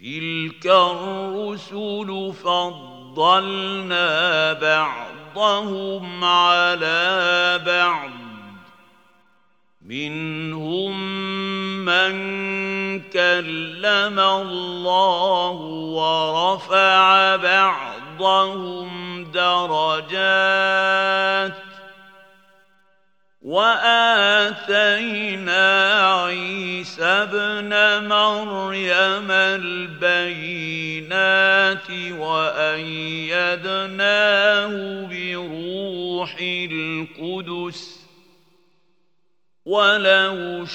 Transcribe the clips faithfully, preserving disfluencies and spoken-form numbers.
تلك الرسل فضلنا بعضهم على بعض منهم من كلم الله ورفع بعضهم درجات وآتينا عيسى ابن مريم البينات وأيدناه بروح القدس ولو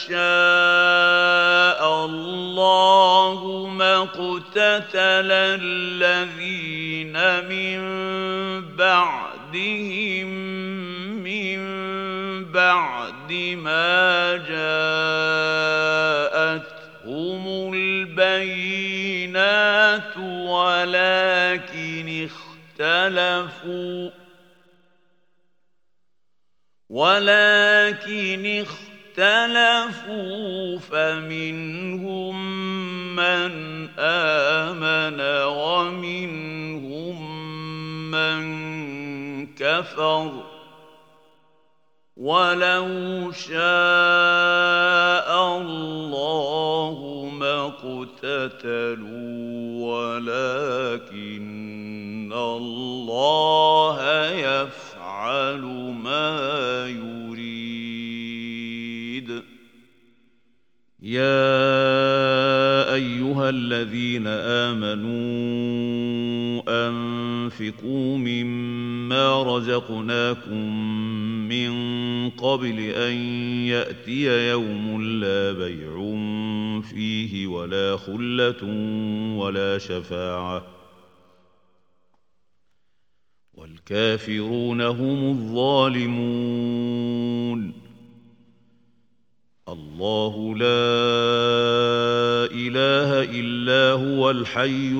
شاء الله ما اقتتل الذين من بعدهم من بعد ما جاءتهم البينات ولكن اختلفوا ولكن اختلفوا فمنهم من آمن ومنهم من كفر ولو شاء الله ما اقتتلوا ولكن الله يفعل ما يريد. يا أيها الذين آمنوا أنفقوا مما رزقناكم من قبل أن يأتي يوم لا بيع فيه ولا خلة ولا شفاعة والكافرون هم الظالمون. الله لا إله إلا هو الحي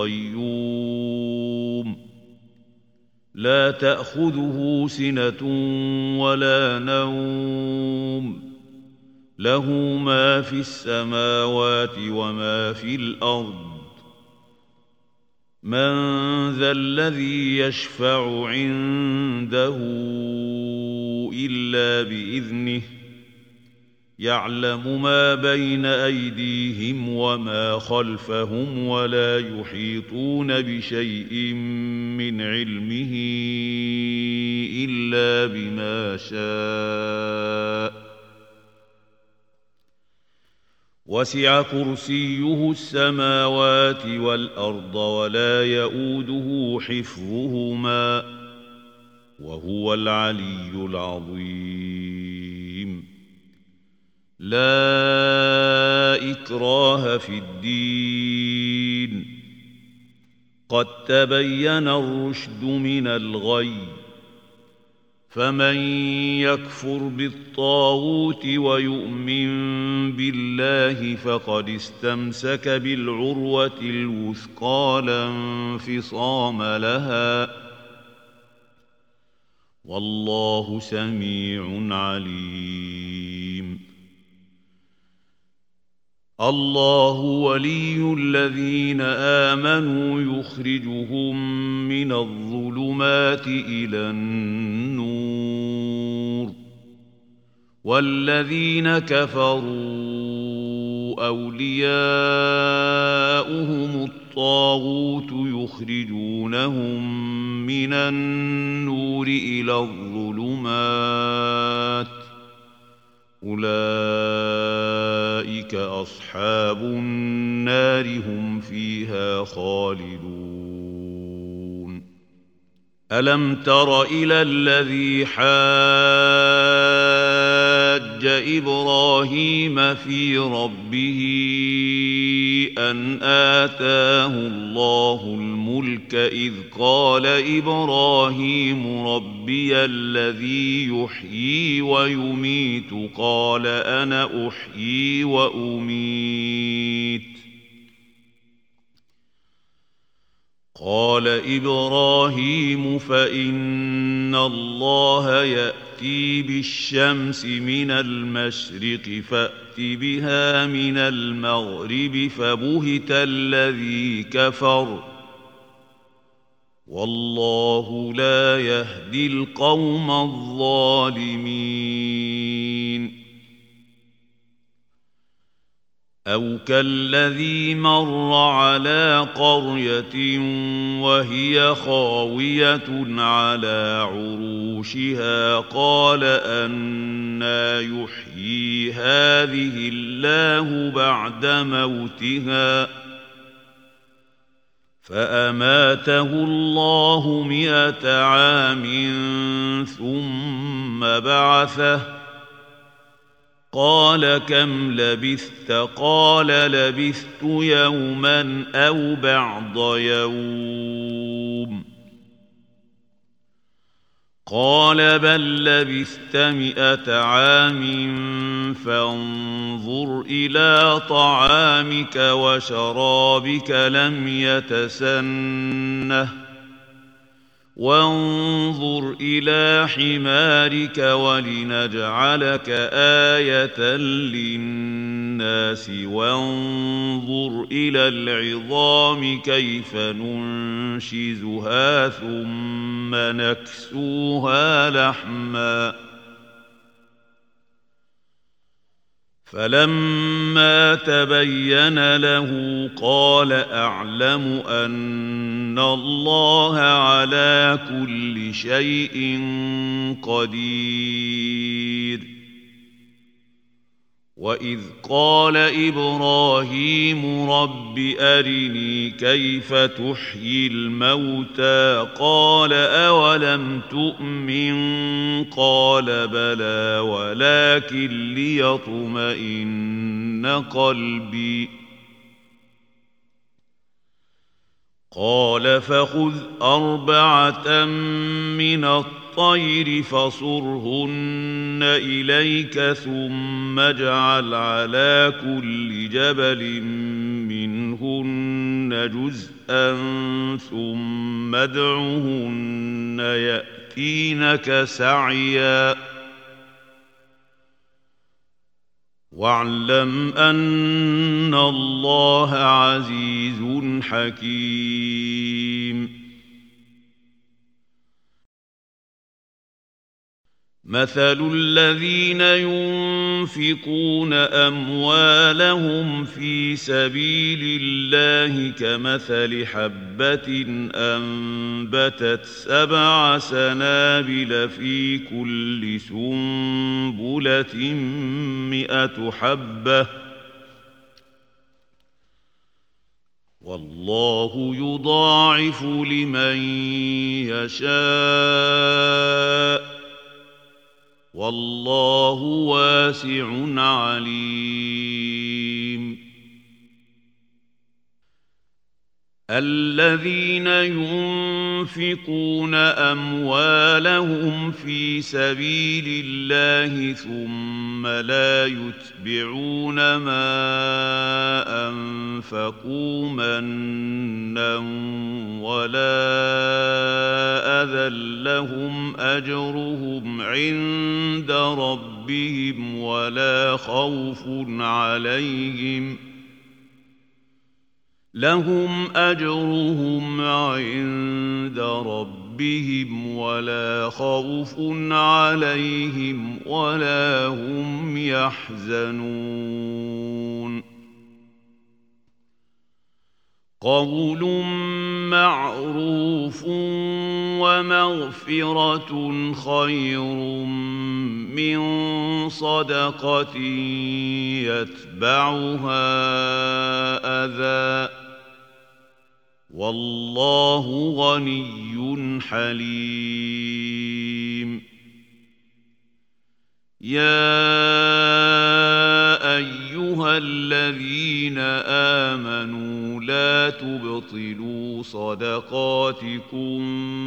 القيوم لا تأخذه سنة ولا نوم له ما في السماوات وما في الأرض من ذا الذي يشفع عنده إلا بإذنه يعلم ما بين أيديهم وما خلفهم ولا يحيطون بشيء من علمه إلا بما شاء وسع كرسيه السماوات والأرض ولا يؤوده حفظهما وهو العلي العظيم. لا إكراه في الدين قد تبين الرشد من الغي فمن يكفر بالطاغوت ويؤمن بالله فقد استمسك بالعروة الوثقى لا انفصام لها والله سميع عليم. الله ولي الذين آمنوا يخرجهم من الظلمات إلى النور والذين كفروا أولياؤهم الطاغوت يخرجونهم من النور إلى الظلمات أولئك أصحاب النار هم فيها خالدون. ألم تر إلى الذي حاج إبراهيم في ربه أن آتاه الله الملك إذ قال إبراهيم ربي الذي يحيي ويميت قال أنا أحيي وأميت قال إبراهيم فإن الله يأتي بالشمس من المشرق فأت بها من المغرب فبهت الذي كفر والله لا يهدي القوم الظالمين أو كالذي مر على قرية وهي خاوية على عروشها قال أنى يحيي هذه الله بعد موتها فأماته الله مئة عام ثم بعثه قال كم لبثت قال لبثت يوما أو بعض يوم قال بل لبثت مئة عام فانظر إلى طعامك وشرابك لم يتسنه وانظر إلى حمارك ولنجعلك آية للناس وانظر إلى العظام كيف ننشزها ثم نكسوها لحما فلما تبين له قال أعلم أن الله على كل شيء قدير وإذ قال إبراهيم رب أرني كيف تحيي الموتى قال أولم تؤمن قال بلى ولكن ليطمئن قلبي قال فخذ أربعة من الطير فصرهن إليك ثم اجعل على كل جبل منهن جزءا ثم ادعهن يأتينك سعيا واعلم أن الله عزيز حكيم مثل الذين ينفقون أموالهم في سبيل الله كمثل حبة أنبتت سبع سنابل في كل سنبلة مئة حبة والله يضاعف لمن يشاء والله واسع عليم الذين ينفقون أموالهم في سبيل الله ثم لا يتبعون ما أنفقوا منا ولا أذى لهم أجرهم عند ربهم ولا خوف عليهم لهم أجرهم عند ربهم ولا خوف عليهم ولا هم يحزنون قول معروف ومغفرة خير من صدقة يتبعها أذى والله غني حليم يا أيها الذين آمنوا لا تبطلوا صدقاتكم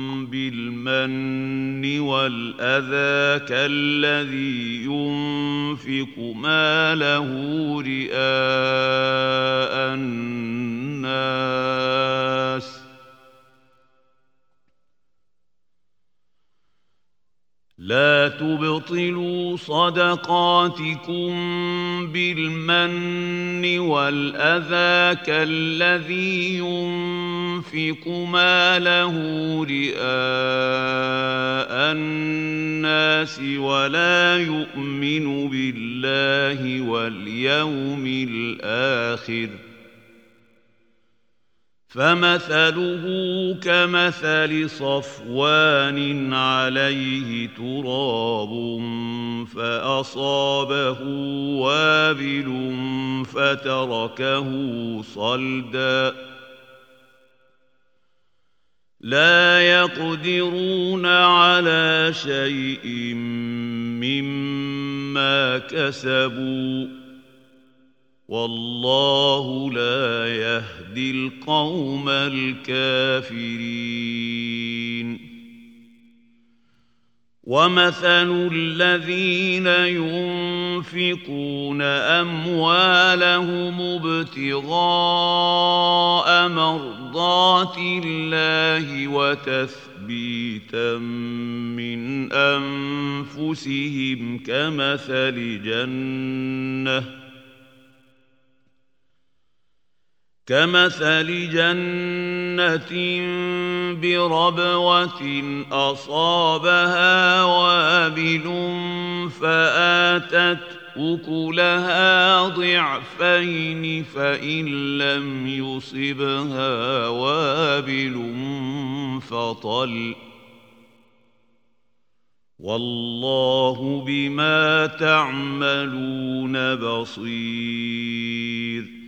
بالمن والأذى كالذي ينفق ماله رئاء الناس لا تبطلوا صدقاتكم بالمن والأذى كالذي ينفق ماله رئاء الناس ولا يؤمن بالله واليوم الآخر فمثله كمثل صفوان عليه تراب فأصابه وابل فتركه صلدا لا يقدرون على شيء مما كسبوا والله لا يهدي القوم الكافرين ومثل الذين ينفقون أموالهم ابتغاء مرضات الله وتثبيتا من أنفسهم كمثل جنة كمثل جنة بربوة أصابها وابل فآتت أكلها ضعفين فإن لم يصبها وابل فطل والله بما تعملون بصير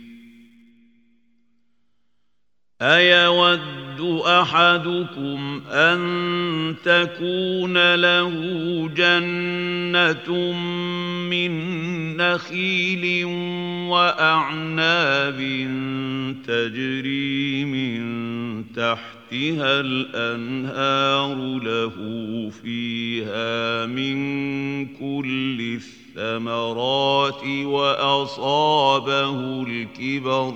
أيود أحدكم أن تكون له جنة من نخيل وأعناب تجري من تحتها الأنهار له فيها من كل الثمرات وأصابه الكبر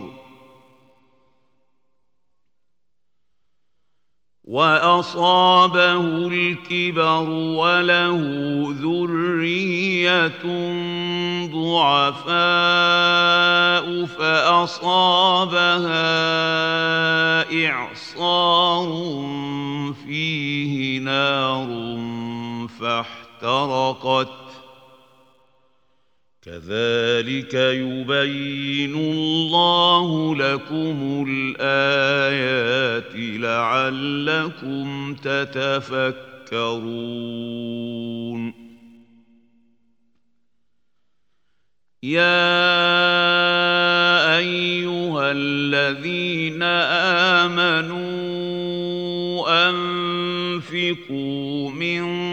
وأصابه الكبر وله ذرية ضعفاء فأصابها إعصار فيه نار فاحترقت كذلك يبين الله لكم الآيات لعلكم تتفكرون يا أيها الذين آمنوا أنفقوا من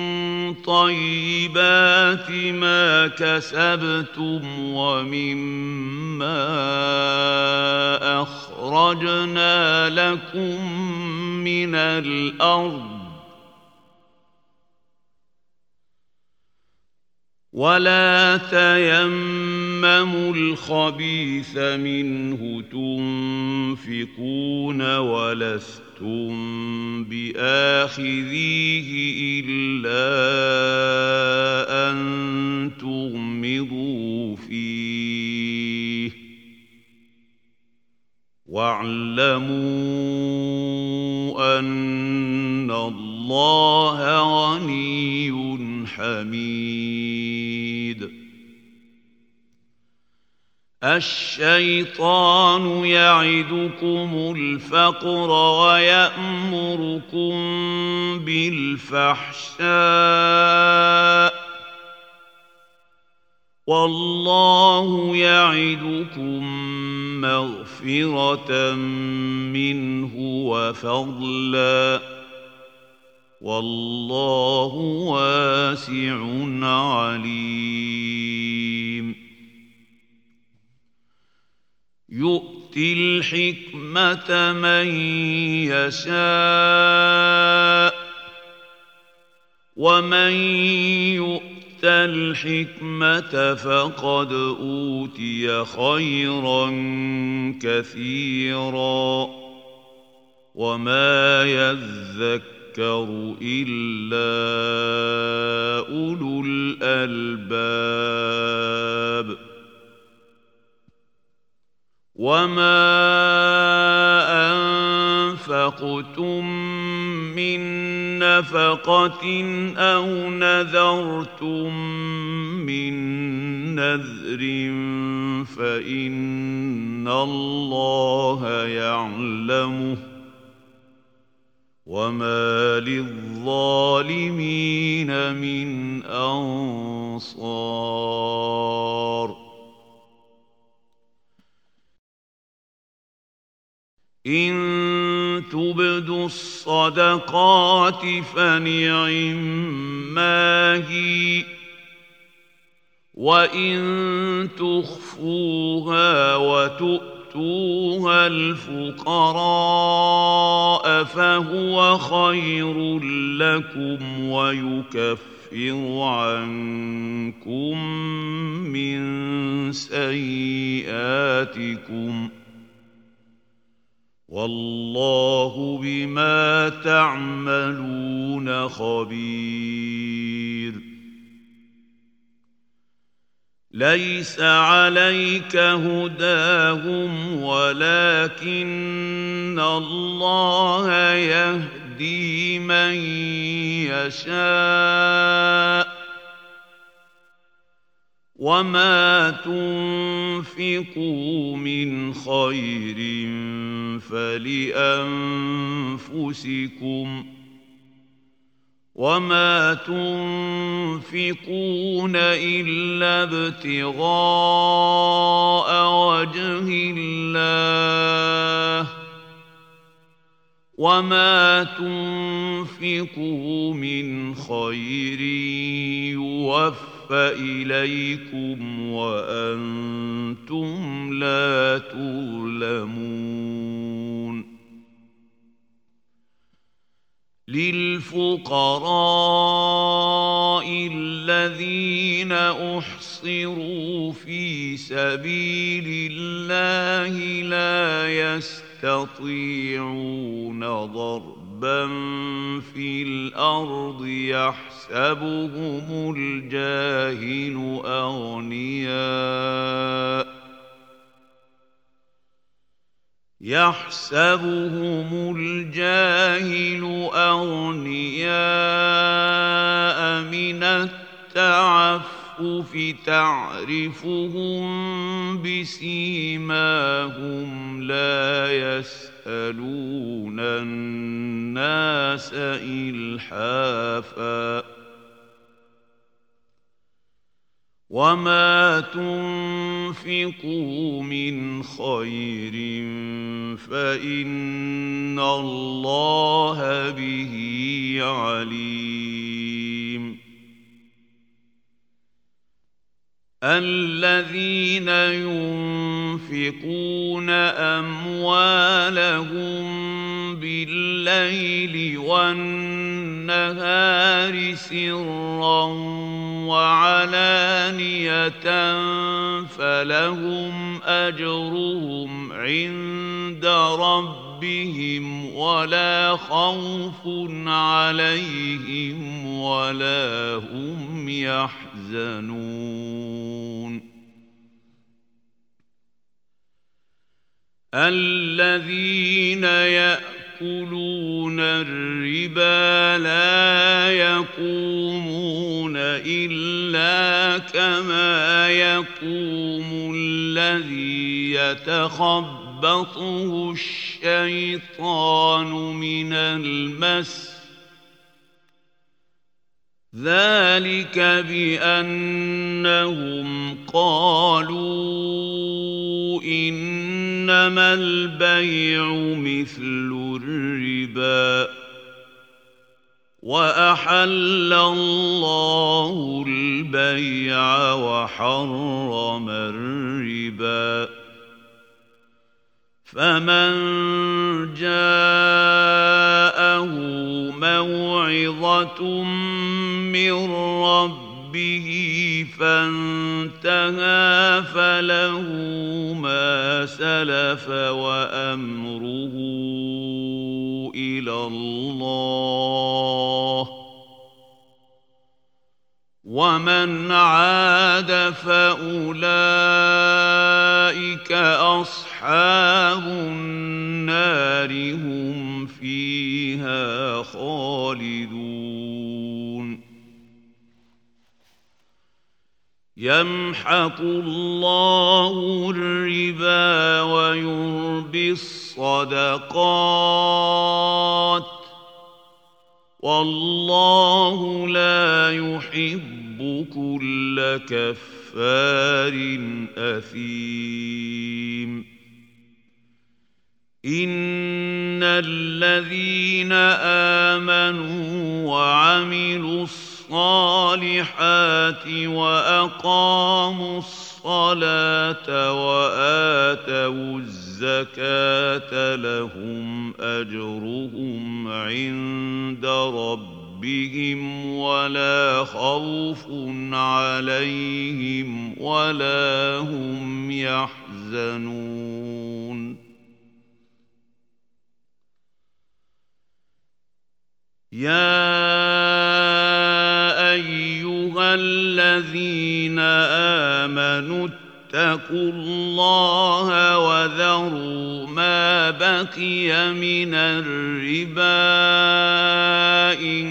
طيبات ما كسبتم ومما أخرجنا لكم من الأرض ولا تيمموا الخبيث منه تنفقون ولستم بآخذيه إلا أن تغمضوا فيه واعلموا أن الله غني حميد الشيطان يعدكم الفقر ويأمركم بالفحشاء والله يعدكم مغفرة منه وفضلا والله واسع عليم يؤتي الحكمة من يشاء ومن يؤت الحكمة فقد أوتي خيرا كثيرا وما يذكر يذكر إلا أولو الألباب وما أنفقتم من نفقة أو نذرتم من نذر فإن الله يعلمه وما للظالمين من أنصار إن تبدوا الصدقات فنعما هي وإن تخفوها وتؤتوها الفقراء فهو خير لكم ويكفر عنكم من سيئاتكم والله بما تعملون خبير ليس عليك هداهم ولكن الله يهدي من يشاء وما تنفقوا من خير فلأنفسكم وما تنفقون إلا ابتغاء وجه الله وما تنفقوا من خير يوفى إليكم وأنتم لا تظلمون للفقراء الذين أحصروا في سبيل الله لا يستطيعون ضربا في الأرض يحسبهم الجاهل أغنياء يحسبهم الجاهل أغنياء من التعفف تعرفهم بسيماهم لا يسألون الناس إلحافا وما تنفقوا من خير فإن الله به عليم الذين ينفقون أموالهم بالليل والنهار سرا وعلانية فلهم أجرهم عند ربهم ولا خوف عليهم ولا هم يحزنون الذين يأكلون الربا لا يقومون إلا كما يقوم الذي يتخبطه الشيطان من المس ذلك بأنهم قالوا إنما البيع مثل الربا وأحل الله البيع وحرم الربا فمن جاءه موعظة من ربه ربه فانتهى فله ما سلف وأمره إلى الله ومن عاد فأولئك أصحاب النار هم فيها خالدون يمحق الله الربا ويربي الصدقات والله لا يحب كل كفار أثيم إن الذين آمنوا وعملوا الصالحات وأقاموا الصلاة وآتوا الزكاة لهم أجرهم عند ربهم ولا خوف عليهم ولا هم يحزنون يا أيها الذين آمنوا اتقوا الله وذروا ما بقي من الربا إن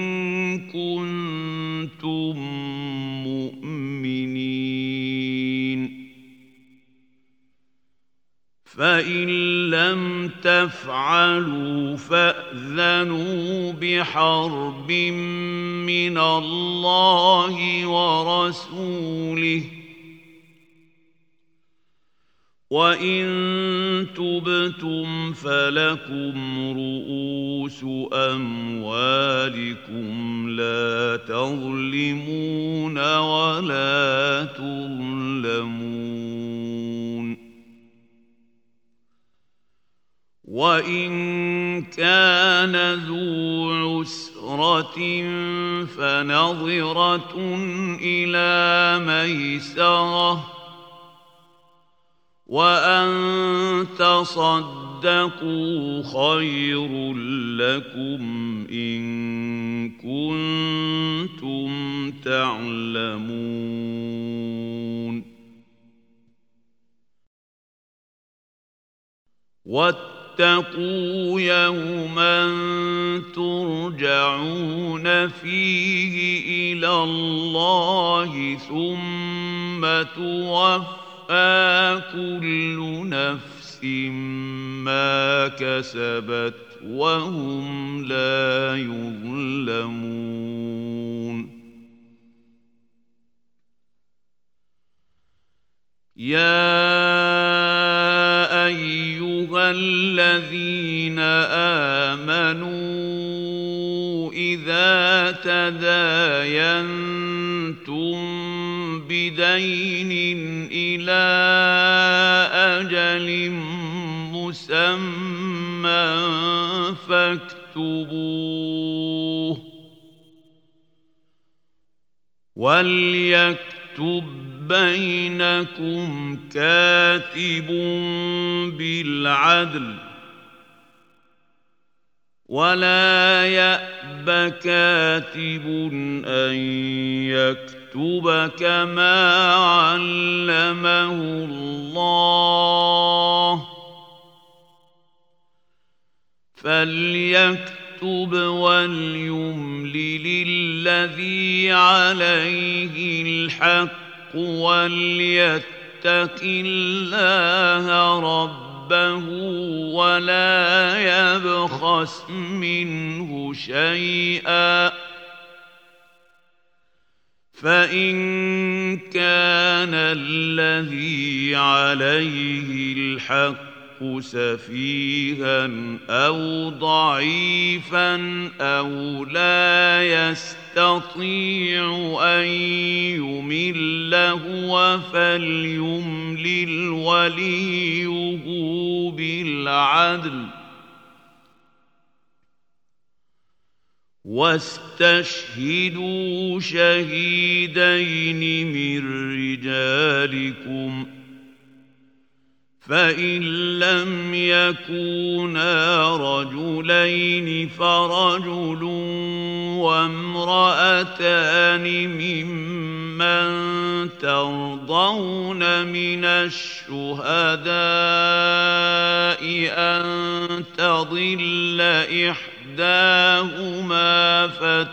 كنتم مؤمنين فإن لم تفعلوا فأذنوا بحرب من الله ورسوله وإن تبتم فلكم رؤوس أموالكم لا تظلمون ولا تظلمون وإن كان ذو عسرة فنظرة إلى ميسرة وأن تصدقوا خير لكم إن كنتم تعلمون واتقوا يوما ترجعون فيه إلى الله ثم توفى كل نفس ما كسبت وهم لا يظلمون يا أيها الذين آمنوا إذا تداينتم بدين إلى أجل مسمى فاكتبوه وليكتب بينكم كاتب بالعدل ولا يأب كاتب أن يكتب كما علمه الله فليكتب وليملل الذي عليه الحق وليتق الله ربه ولا يبخس منه شيئا فإن كان الذي عليه الحق سفيها أو ضعيفا أو لا يستطيع أن يمل هو فليملل وليه بالعدل واستشهدوا شهيدين من رجالكم فإن لم يكونا رجلين فرجل وامرأتان ممن ترضون من الشهداء أن تضل إحداهما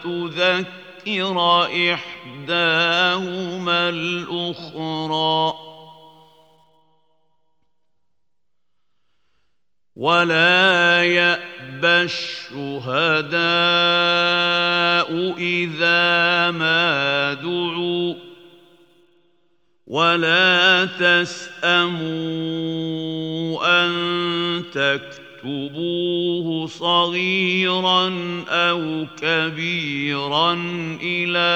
فتذكر إحداهما الأخرى ولا يأبى الشهداء إذا ما دعوا ولا تسأموا أن تكتبوه صغيرا أو كبيرا إلى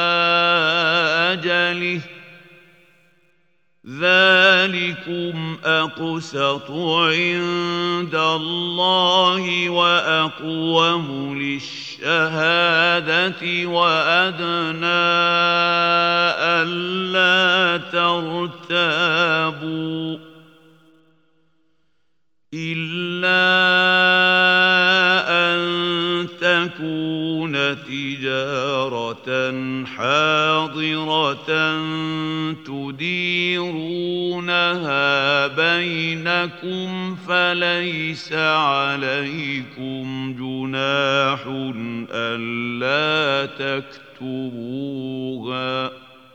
أجله ذلكم أقسط عند الله وأقوم للشهادة وأدنى ألا ترتابوا إلا أن تكون تجارة حاضرة تديرونها بينكم فليس عليكم جناح ألا تكتبوها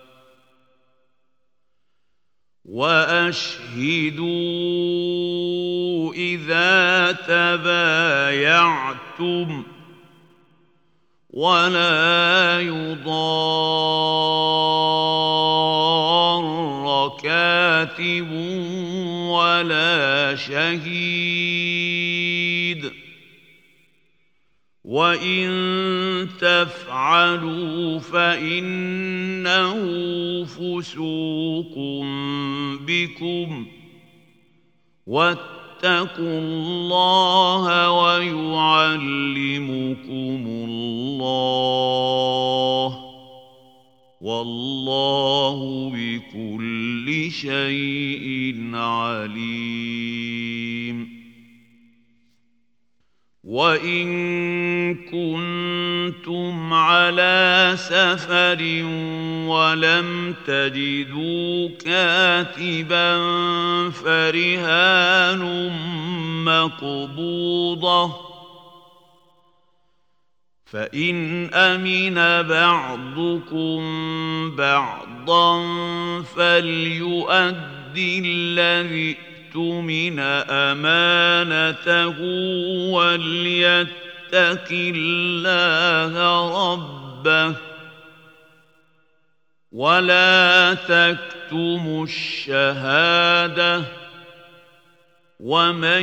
وأشهدوا إذا تبايعتم ولا يضار كاتب ولا شهيد وإن تفعلوا فإنه فسوق بكم واتقوا الله ويعلمكم الله والله بكل شيء عليم وإن كنتم على سفر ولم تجدوا كاتبا فرهان مقبوضة فإن أمن بعضكم بعضا فليؤدي الذي من أمانته وليتق الله ربه ولا تكتموا الشهادة ومن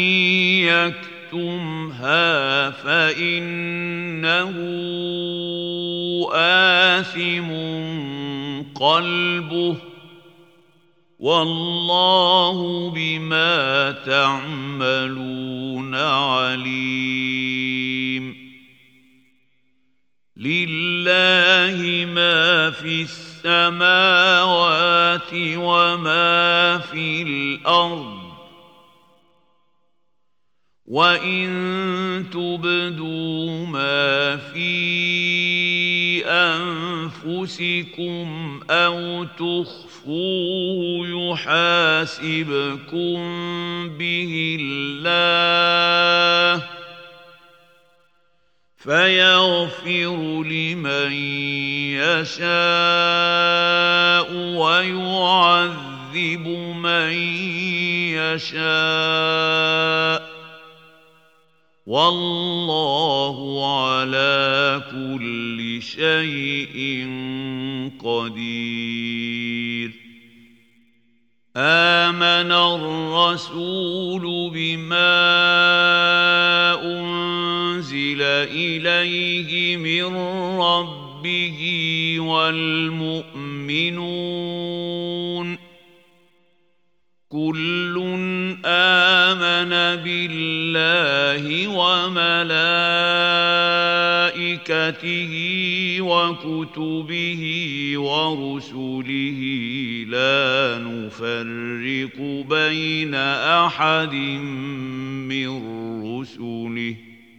يكتمها فإنه آثم قلبه والله بما تعملون عليم لله ما في السماوات وما في الأرض وإن تبدوا ما في أنفسكم أو تخفوه يحاسبكم به الله فيغفر لمن يشاء ويعذب من يشاء والله على كل شيء قدير آمن الرسول بما أنزل إليه من ربه والمؤمنون كل آمن آمن بالله وملائكته وكتبه ورسله لا نفرق بين أحد من رسله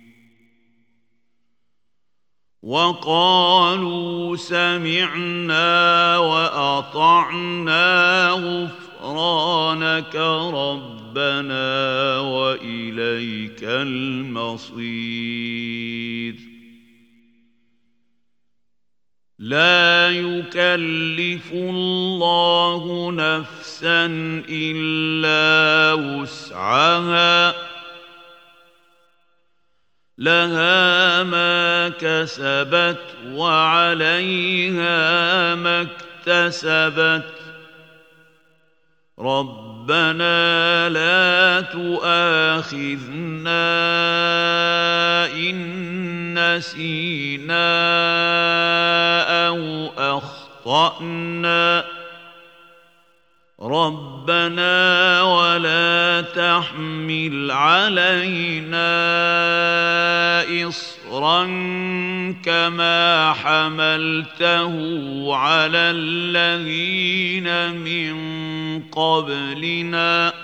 وقالوا سمعنا وأطعنا غفرانك ربنا وإليك المصير لا يكلف الله نفسا إلا وسعها لها ما كسبت وعليها ما اكتسبت ربنا لا تؤاخذنا إن نسينا أو أخطأنا ربنا ولا تحمل علينا إصرا كما حملته على الذين من قبلنا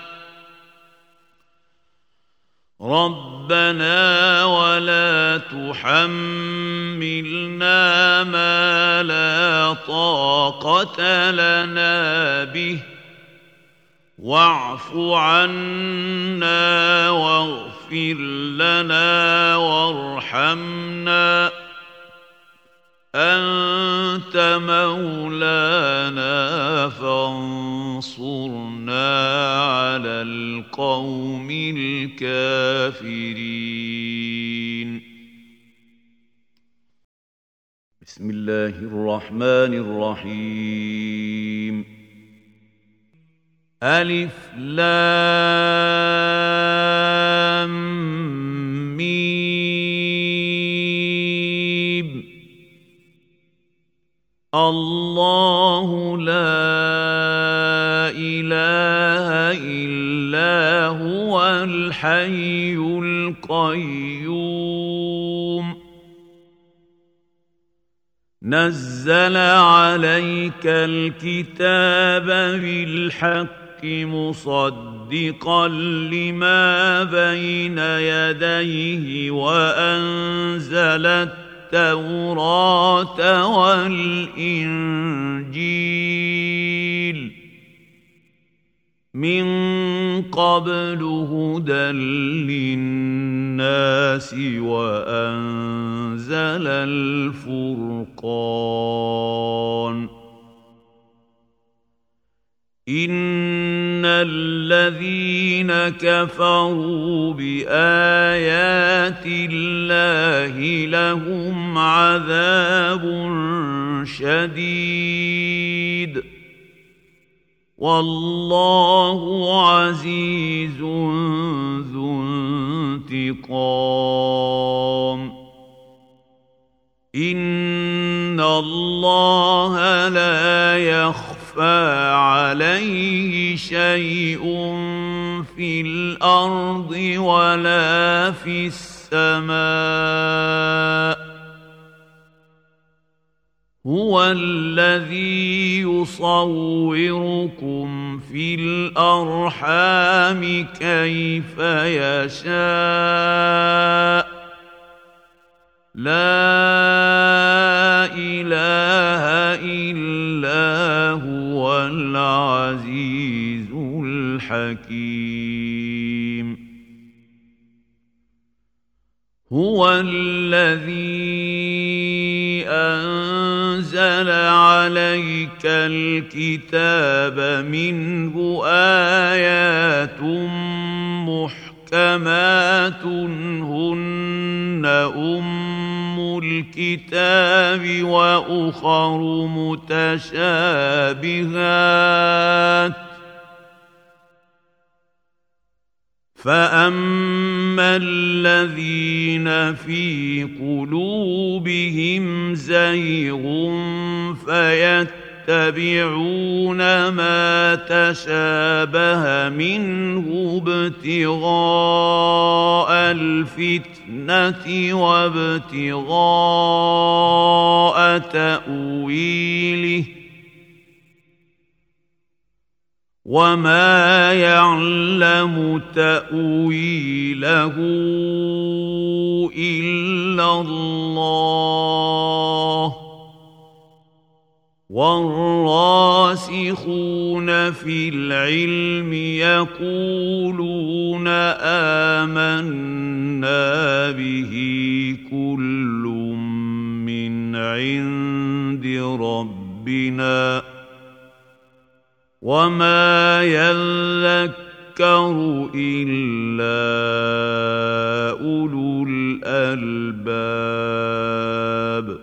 ربنا ولا تحملنا ما لا طاقة لنا به واعف عنا واغفر لنا وارحمنا أنت مولانا فانصرنا على القوم الكافرين بسم الله الرحمن الرحيم ألف لام ميم الله لا إله إلا هو الحي القيوم نزل عليك الكتاب بالحق مصدقا لما بين يديه وأنزل التوراة والإنجيل من قبل هدى للناس وأنزل الفرقان إن الذين كفروا بآيات الله لهم عذاب شديد والله عزيز ذو انتقام إن الله لا يخفى عليه شيء في الأرض ولا في السماء هو الذي يصوركم في الأرحام كيف يشاء لا إله إلا هو العزيز الحكيم هو الذي أنزل عليك الكتاب منه آيات محكمات هن أم الكتاب وأخر متشابهات فأما الذين في قلوبهم زيغ فيتبعون يتبعون ما تشابه منه ابتغاء الفتنة وابتغاء تأويله وما يعلم تأويله إلا الله والراسخون في العلم يقولون آمنا به كل من عند ربنا وما يذكر إلا أولو الألباب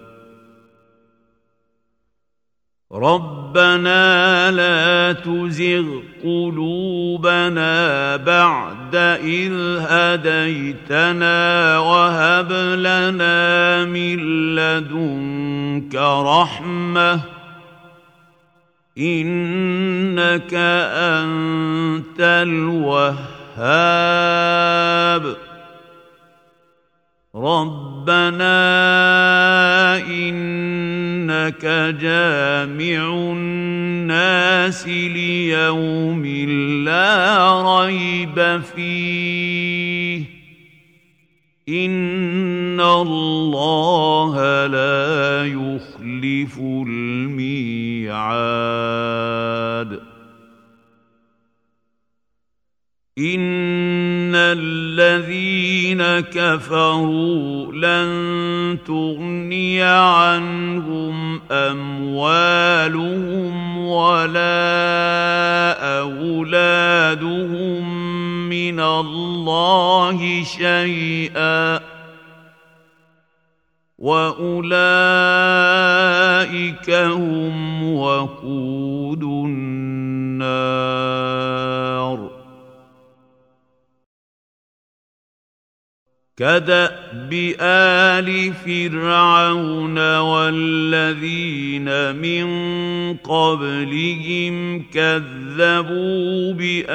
ربنا لا تزغ قلوبنا بعد إذ هديتنا وهب لنا من لدنك رحمة إنك أنت الوهاب ربنا إنك جامع الناس ليوم لا ريب فيه إن الله لا يخلف الميعاد إن الذين كفروا لن تغني عنهم أموالهم ولا أولادهم من الله شيئا وأولئك هم وقود النار كدأب آل فرعون والذين من قبلهم كذبوا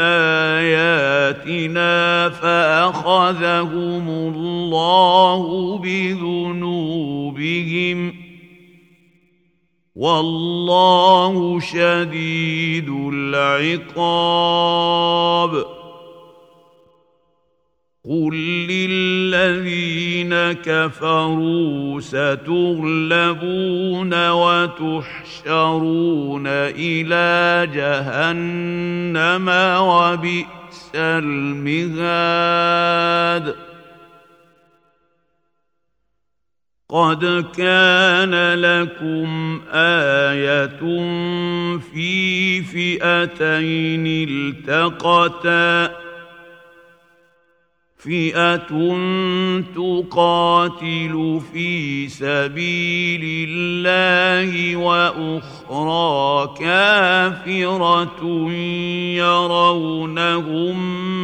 بآياتنا فأخذهم الله بذنوبهم والله شديد العقاب قل للذين كفروا ستغلبون وتحشرون إلى جهنم وبئس المهاد قد كان لكم آية في فئتين التقتا فئة تقاتل في سبيل الله وأخرى كافرة يرونهم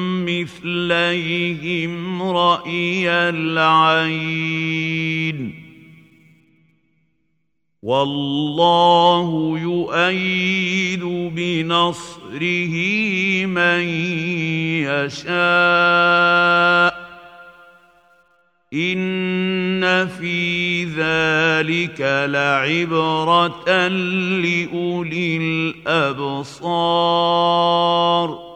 مثليهم رأي العين والله يؤيد بنصره من يشاء إن في ذلك لعبرة لأولي الأبصار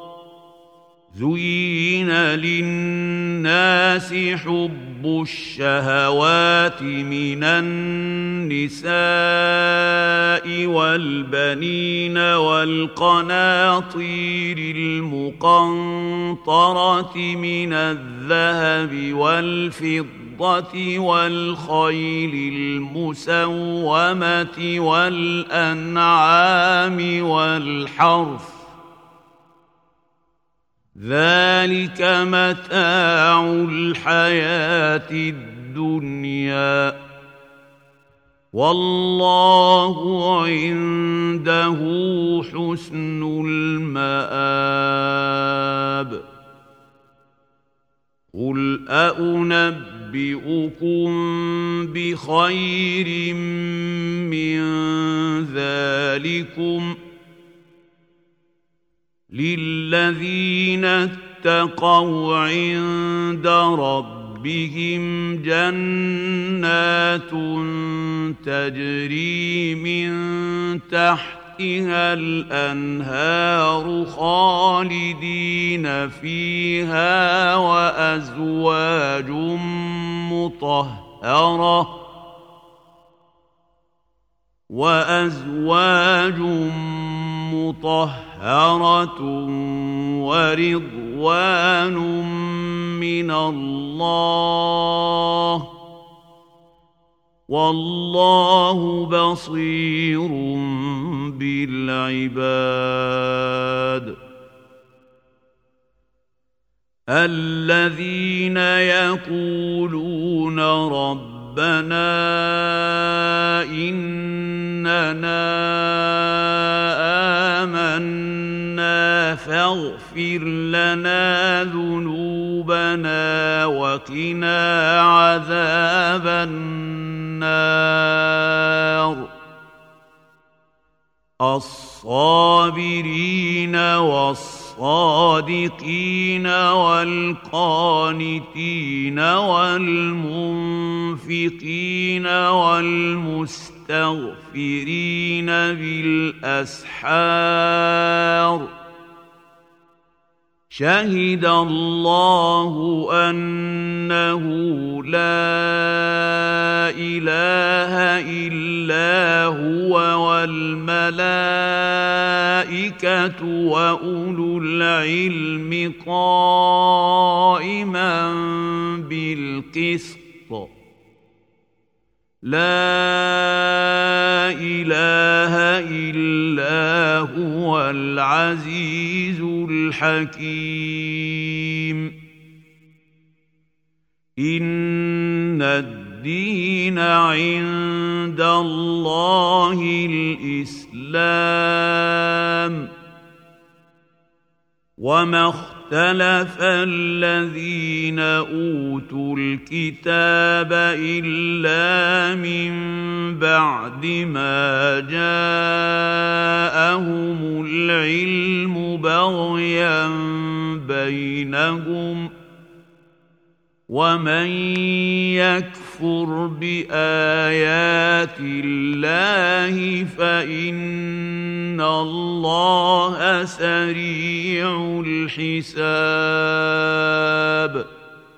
زين للناس حب الشهوات من النساء والبنين والقناطير المقنطرة من الذهب والفضة والخيل المسومة والأنعام والحرث ذلك متاع الحياة الدنيا والله عنده حسن المآب قل أأنبئكم بخير من ذلكم للذين اتقوا عند ربهم جنات تجري من تحتها الأنهار خالدين فيها وأزواج مطهرة وأزواج مطهرة ورضوان من الله والله بصير بالعباد الذين يقولون ربنا إننا آمنا فاغفر لنا ذنوبنا وقنا عذاب النار الصابرين والصادقين والقانتين والمنفقين والمستغفرين بالأسحار شهد الله أنه لا إله إلا هو والملائكة وأولو العلم قائما بالقسط لا إله إلا هو العزيز الحكيم إن الدين عند الله الإسلام وما اختلف الذين أوتوا الكتاب إلا من بعد ما جاءهم العلم بغيا بينهم ومن يكفر بآيات الله فإن الله سريع الحساب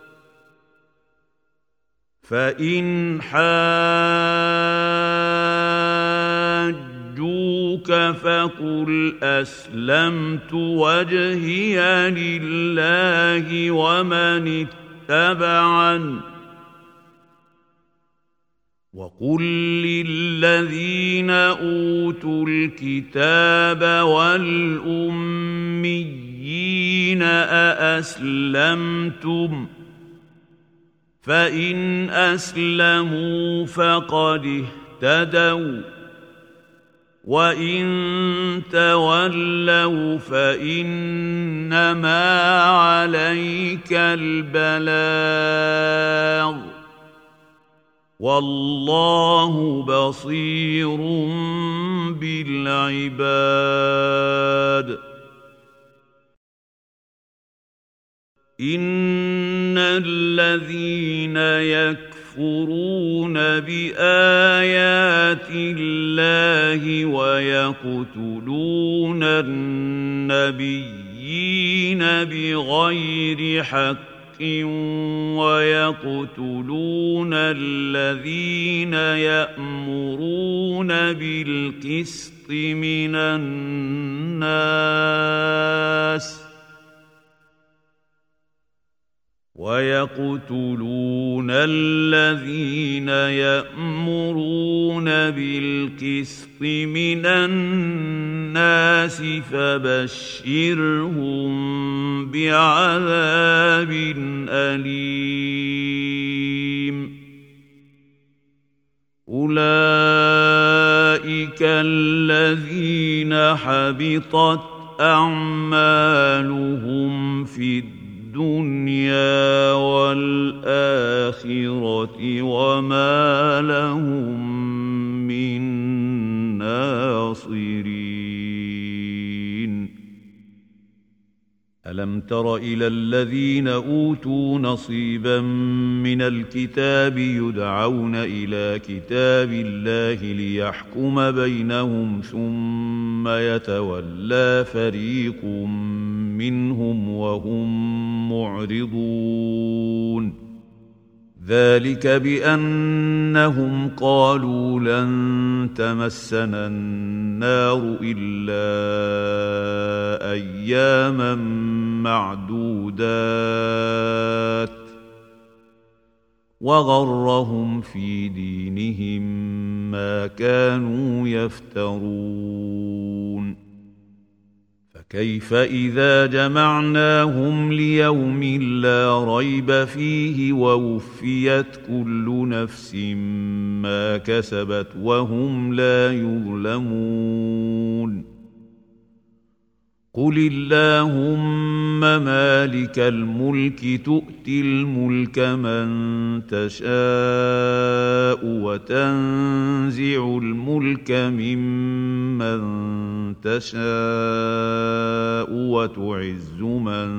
فإن حاجوك فقل أسلمت وجهي لله ومن اتبعن وقل للذين أوتوا الكتاب والأميين أأسلمتم فإن أسلموا فقد اهتدوا وإن تولوا فإنما عليك البلاغ والله بصير بالعباد إن الذين يكفرون بآيات الله ويقتلون النبيين بغير حق ويقتلون الذين يأمرون بالقسط من الناس ويقتلون الذين يأمرون بالقسط من الناس فبشرهم بعذاب أليم أولئك الذين حبطت أعمالهم في الدنيا الآخرة وما لهم من ناصرين. ألم تر إلى الذين أوتوا نصيبا من الكتاب يدعون إلى كتاب الله ليحكم بينهم ثم يتولى فريق منهم وهم معرضون. ذلك بأنهم قالوا لن تمسنا النار إلا أياما معدودات وغرهم في دينهم ما كانوا يفترون. فكيف إذا جمعناهم ليوم لا ريب فيه ووفيت كل نفس ما كسبت وهم لا يظلمون. قل اللهم مالك الملك تؤتي الملك من تشاء وتنزع الملك ممن تشاء وتعز من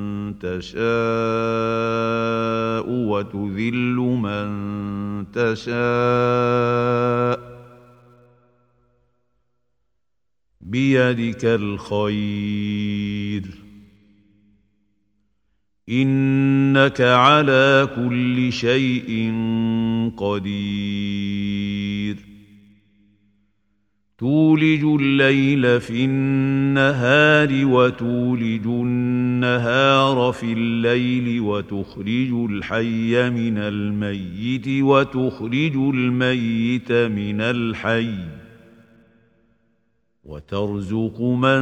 تشاء وتذل من تشاء بيدك الخير إنك على كل شيء قدير. تولج الليل في النهار وتولج النهار في الليل وتخرج الحي من الميت وتخرج الميت من الحي وترزق من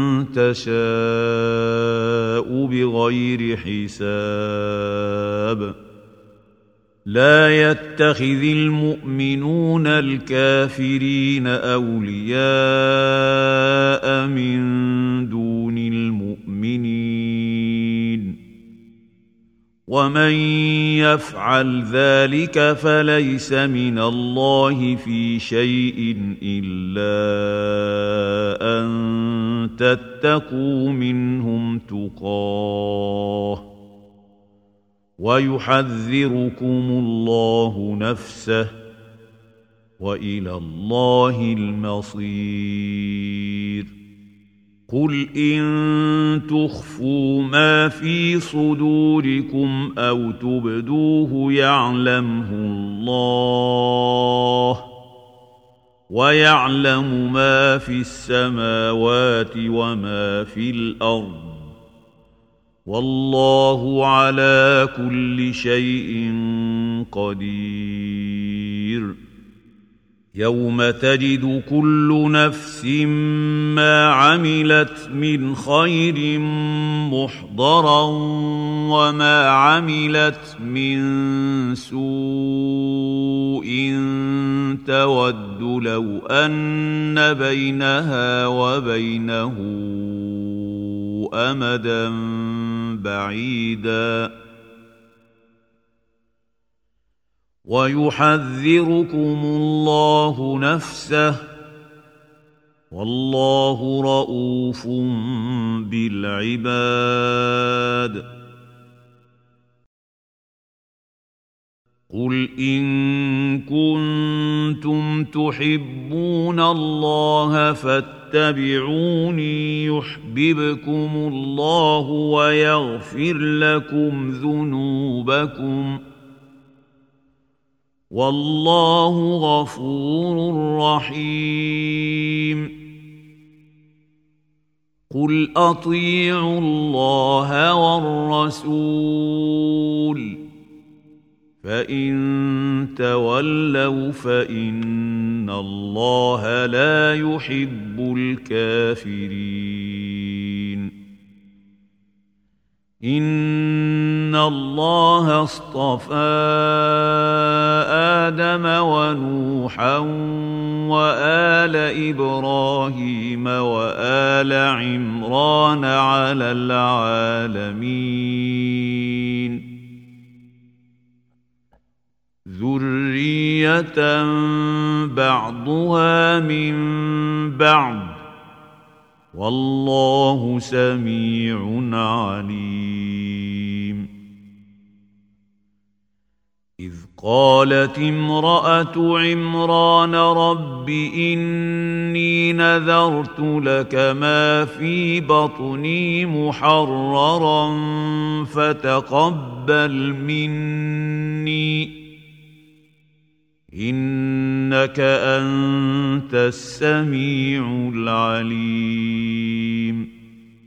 تشاء بغير حساب. لا يتخذ المؤمنون الكافرين أولياء من دون المؤمنين ومن يفعل ذلك فليس من الله في شيء إلا أن تتقوا منهم تقاه ويحذركم الله نفسه وإلى الله المصير. قل إن تخفوا ما في صدوركم أو تبدوه يعلمه الله ويعلم ما في السماوات وما في الأرض والله على كل شيء قدير. يوم تجد كل نفس ما عملت من خير محضرا وما عملت من سوء تود لو أن بينها وبينه أمدا بعيدا ويحذركم الله نفسه والله رؤوف بالعباد. قل إن كنتم تحبون الله فاتبعوني يحببكم الله ويغفر لكم ذنوبكم والله غفور رحيم. قل أطيعوا الله والرسول فإن تولوا فإن الله لا يحب الكافرين. إن الله اصطفى آدم ونوحا وآل إبراهيم وآل عمران على العالمين ذرية بعضها من بعض والله سميع عليم. إذ قالت امرأة عمران رب إني نذرت لك ما في بطني محررا فتقبل مني إنك أنت السميع العليم.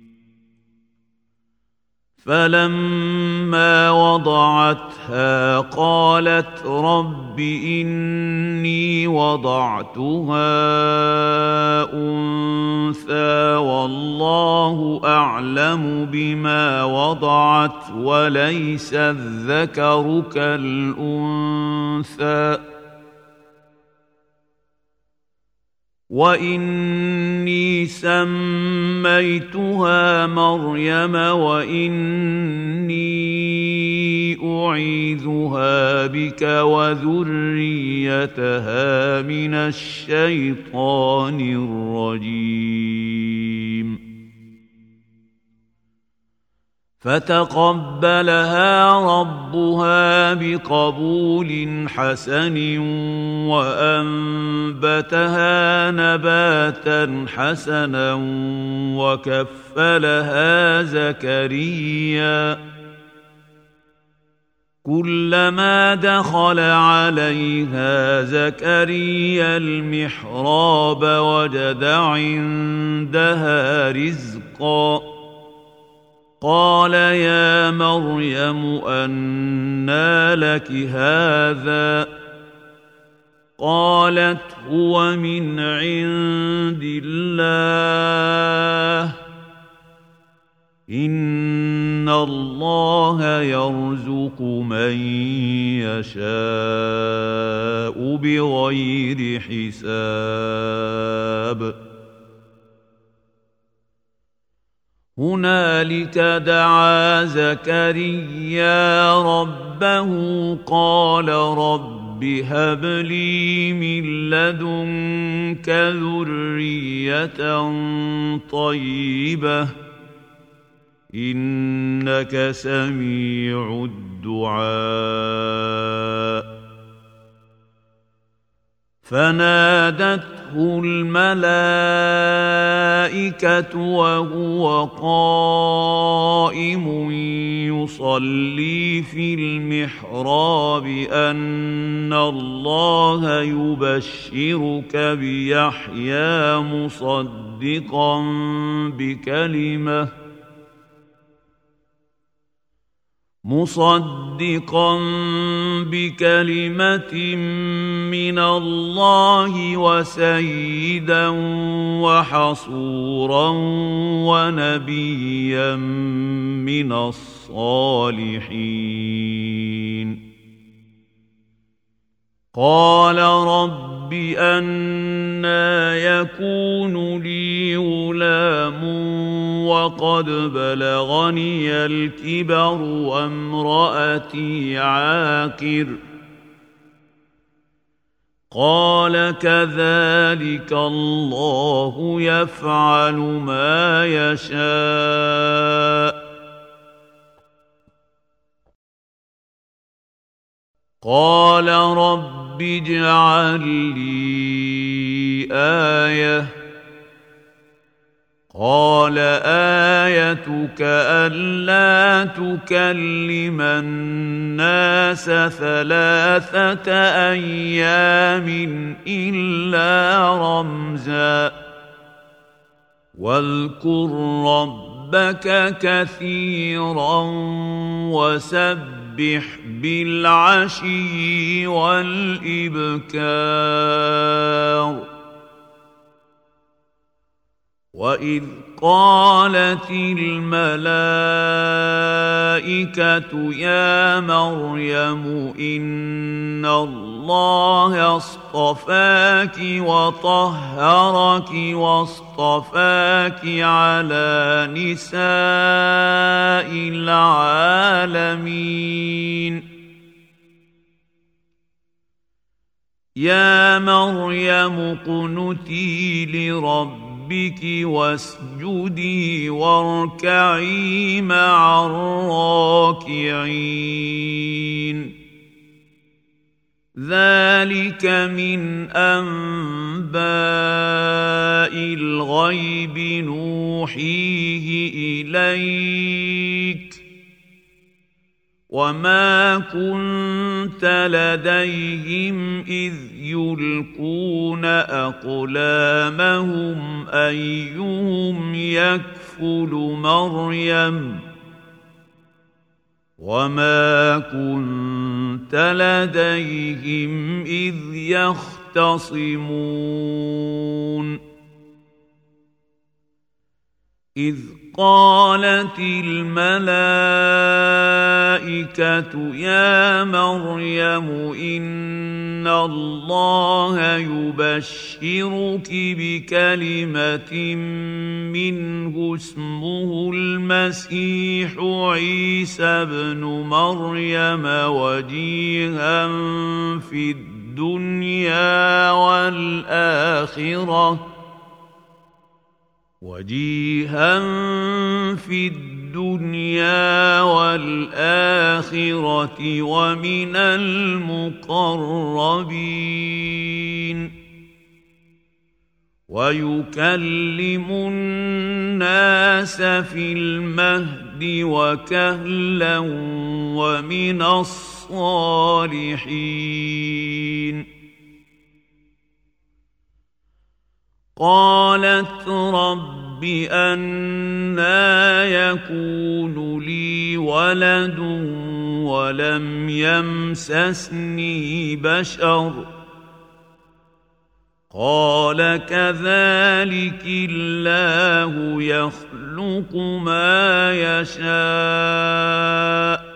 فلما وضعتها قالت رب إني وضعتها أنثى والله أعلم بما وضعت وليس الذكر كالأنثى وإني سميتها مريم وإني أعيذها بك وذريتها من الشيطان الرجيم. فتقبلها ربها بقبول حسن وأنبتها نباتا حسنا وكفلها زكريا كلما دخل عليها زكريا المحراب وجد عندها رزقا قال يا مريم أنى لك هذا قالت هو من عند الله إن الله يرزق من يشاء بغير حساب. هنالك دعا زكريا ربه قال رب هب لي من لدنك ذرية طيبة إنك سميع الدعاء. فنادته الملائكة وهو قائم يصلي في المحراب أن الله يبشرك بيحيى مصدقا بكلمة مصدقا بكلمة من الله وسيدا وحصورا ونبيا من الصالحين. قال رب أنى يكون لي غلام وقد بلغني الكبر وامرأتي عاقر قال كذلك الله يفعل ما يشاء. قال رب اجعل لي آية قال آيتك ألا تكلم الناس ثلاثة أيام إلا رمزا واذكر ربك كثيرا وسبح بالعشي والإبكار. وإذ قالت الملائكة يا مريم إن الله اصطفاك وطهرك واصطفاك على نساء العالمين. يا مريم اقنتي لربك واسجدي واركعي مع الراكعين ذلك من أنباء الغيب نوحيه إليك وما كنت لديهم إذ يلقون أقلامهم أيهم يكفل مريم وما كنت لديهم إذ يختصمون إذ قالت الملائكة يا مريم إن الله يبشرك بكلمة منه اسمه المسيح عيسى ابن مريم وجيها في الدنيا والآخرة وجيها في الدنيا والآخرة ومن المقربين ويكلم الناس في المهد وكهلا ومن الصالحين قالت رب أنى يكون لي ولد ولم يمسسني بشر قال كذلك الله يخلق ما يشاء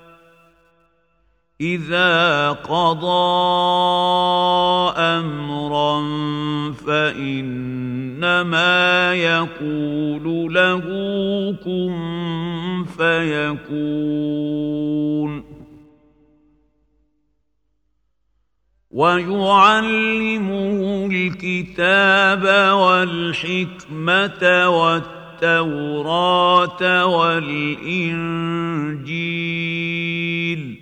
إذا قضى أمرا فإنما يقول له كن فيكون ويعلمه الكتاب والحكمة والتوراة والإنجيل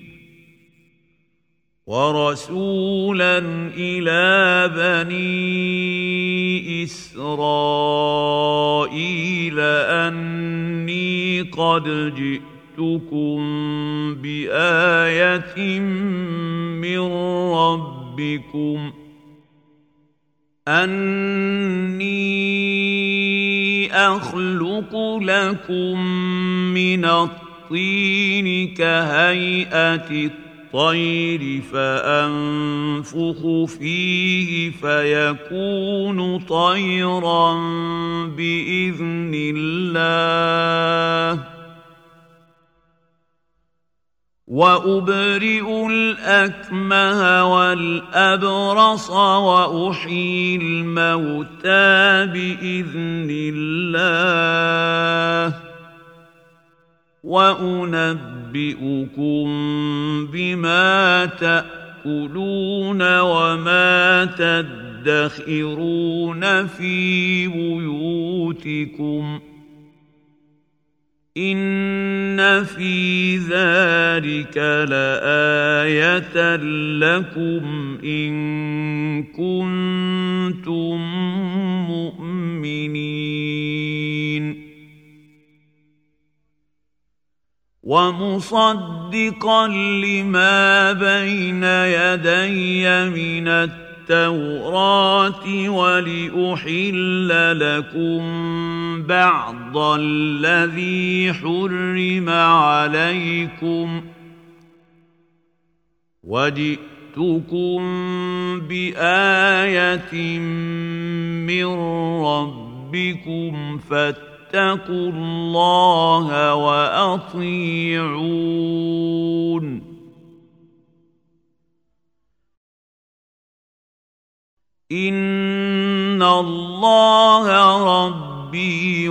ورسولا إلى بني إسرائيل أني قد جئتكم بآية من ربكم أني أخلق لكم من الطين كهيئة الطير فأنفخ فيه فيكون طيرا بإذن الله وأبرئ الأكمه والأبرص وأحيي الموتى بإذن الله وأنبئكم بما تأكلون وما تدخرون في بيوتكم إن في ذلك لآية لكم إن كنتم مؤمنين ومصدقا لما بين يدي من التوراة ولأحل لكم بعض الذي حرم عليكم وجئتكم بآية من ربكم فاتقوا الله وأطيعون إن الله ربي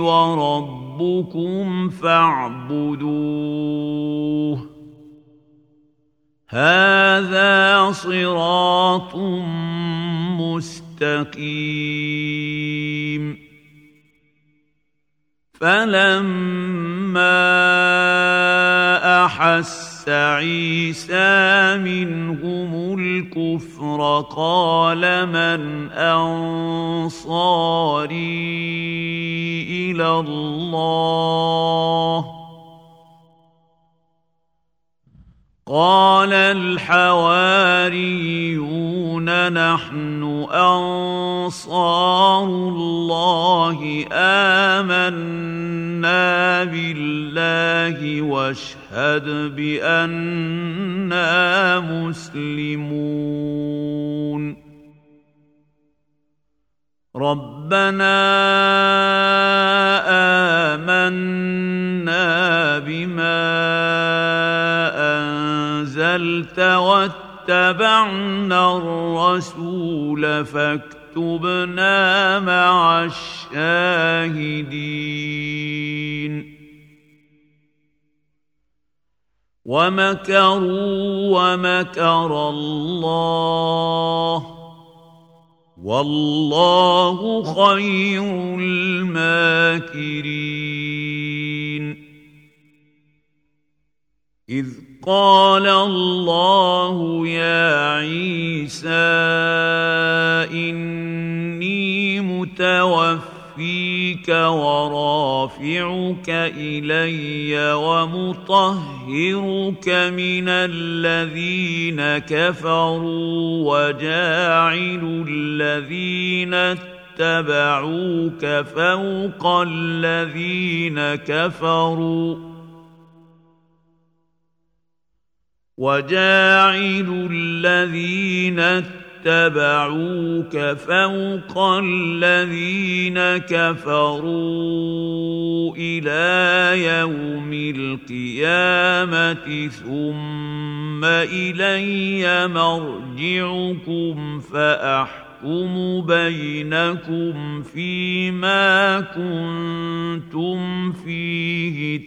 وربكم فاعبدوه هذا صراط مستقيم. فلما أحس عيسى منهم الكفر قال من أنصاري إلى الله قال الحواريون نحن أنصار الله آمنا بالله واشهد بأننا مسلمون. ربنا آمنا بما أنزلت واتبعنا الرسول فاكتبنا مع الشاهدين. ومكروا ومكر الله والله خير الماكرين. إذ قال الله يا عيسى إني متوفيك ورافعك إلي ومطهرك من الذين كفروا وجاعل الذين اتبعوك فوق الذين كفروا وجاعل الذين اتبعوك فوق الذين كفروا إلى يوم القيامة ثم إلي مرجعكم فأحكم بينكم فيما كنتم فيه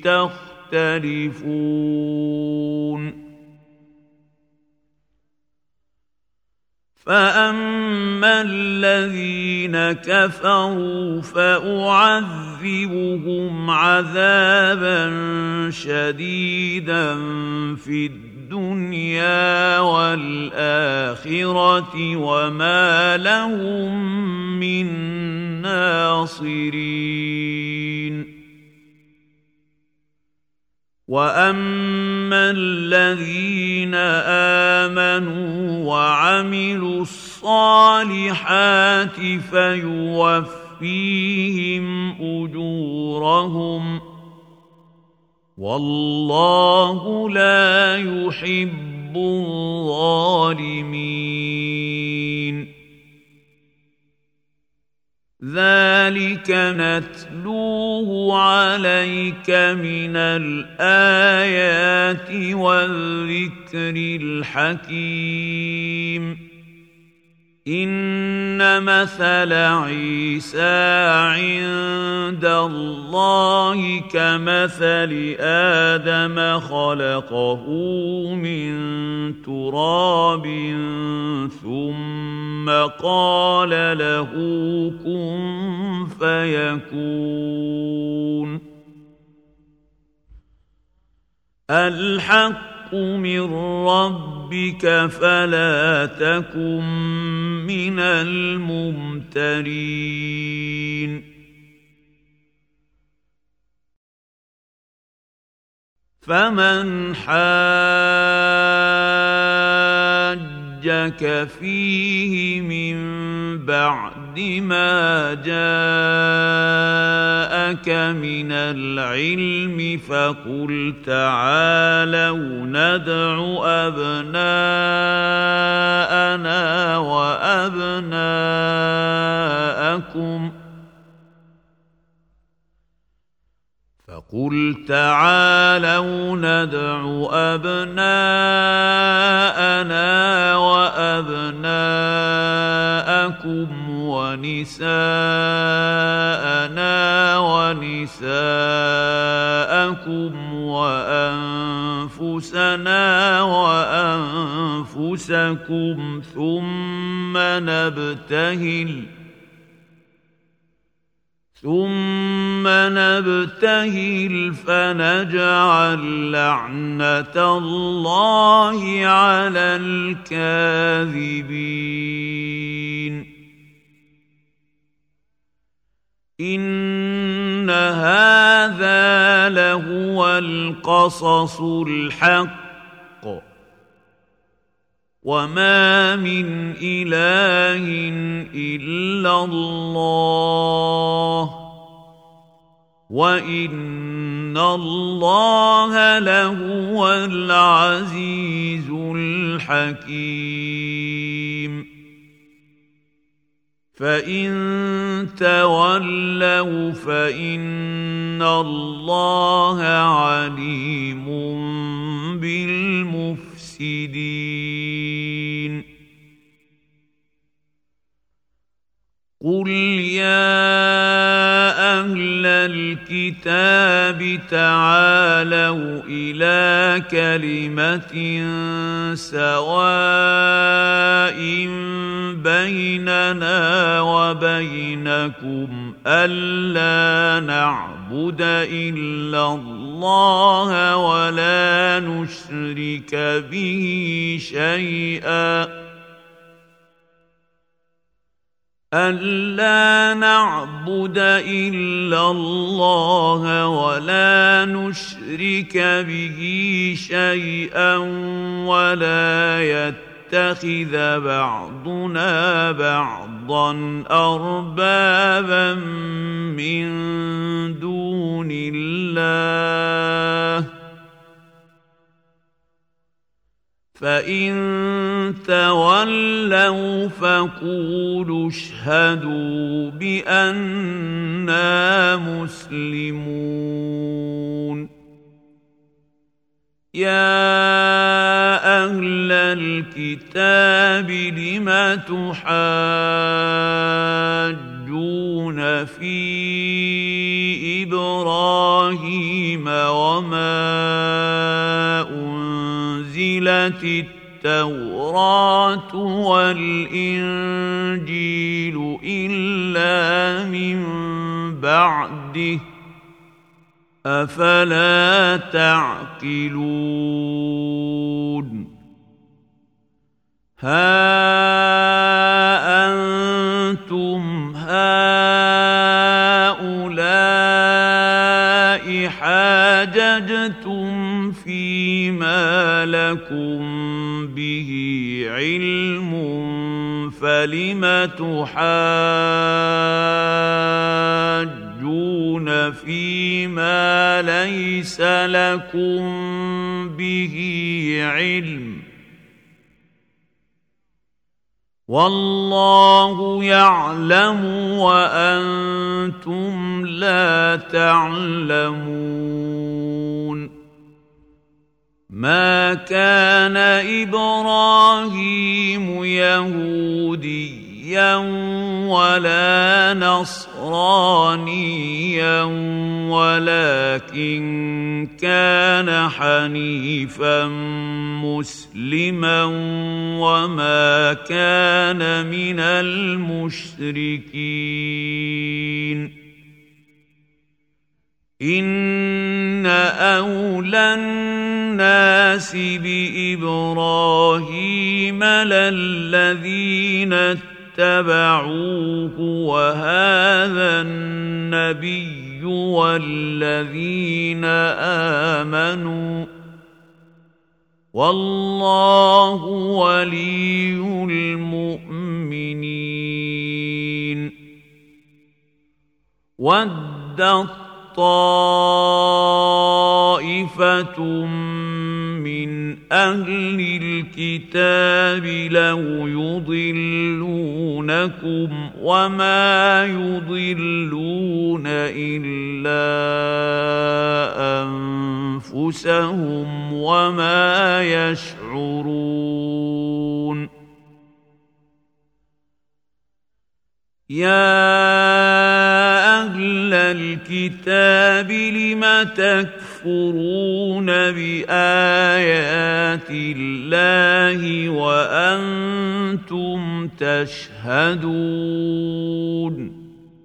تختلفون. فأما الذين كفروا فأعذبهم عذابا شديدا في الدنيا والآخرة وما لهم من ناصرين. وأما الذين آمنوا وعملوا الصالحات فيوفيهم أجورهم والله لا يحب الظالمين. ذلك نتلوه عليك من الآيات والذكر الحكيم. إن مثل عيسى عند الله كمثل آدم خلقه من تراب ثم قال له كن فيكون. الحق من ربك فلا تكن من الممترين. فمن حاجك فيه من بعد ما جاءك من العلم فقل تعالوا ندع أبناءنا وأبناءكم فقل تعالوا ندع أبناءنا وأبناءكم ونساءنا ونساءكم وأنفسنا وأنفسكم ثم نبتهل ثم نبتهل فنجعل لعنة الله على الكاذبين إن هذا لهو القصص الحق وما من إله إلا الله وإن الله لهو العزيز الحكيم فإن تولوا فإن الله عليم بالمفسدين قل يا أهل الكتاب تعالوا إلى كلمة سواء بيننا وبينكم ألا نعبد إلا الله ولا نشرك به شيئا ألا نعبد إلا الله ولا نشرك به شيئا ولا يتخذ بعضنا بعضا أربابا من دون الله فإن تولوا فقولوا اشهدوا بأننا مسلمون يا أهل الكتاب لم تحاجون في إبراهيم وما أنزلت التوراة والإنجيل إلا من بعده أفلا تعقلون ها أنتم هؤلاء حاججتم فيما لكم به علم فلم تحاجون فيما ليس لكم به علم والله يعلم وأنتم لا تعلمون ما كان إبراهيم يهوديا ولا نصرانيا ولكن كان حنيفا مسلما وما كان من المشركين إن أولى الناس بإبراهيم للذين اتبعوه وهذا النبي والذين آمنوا والله ولي المؤمنين ودت طائفة من أهل الكتاب لو يضلونكم وما يضلون إلا أنفسهم وما يشعرون يا أهل الكتاب لم تكفرون تكفرون بآيات الله وأنتم تشهدون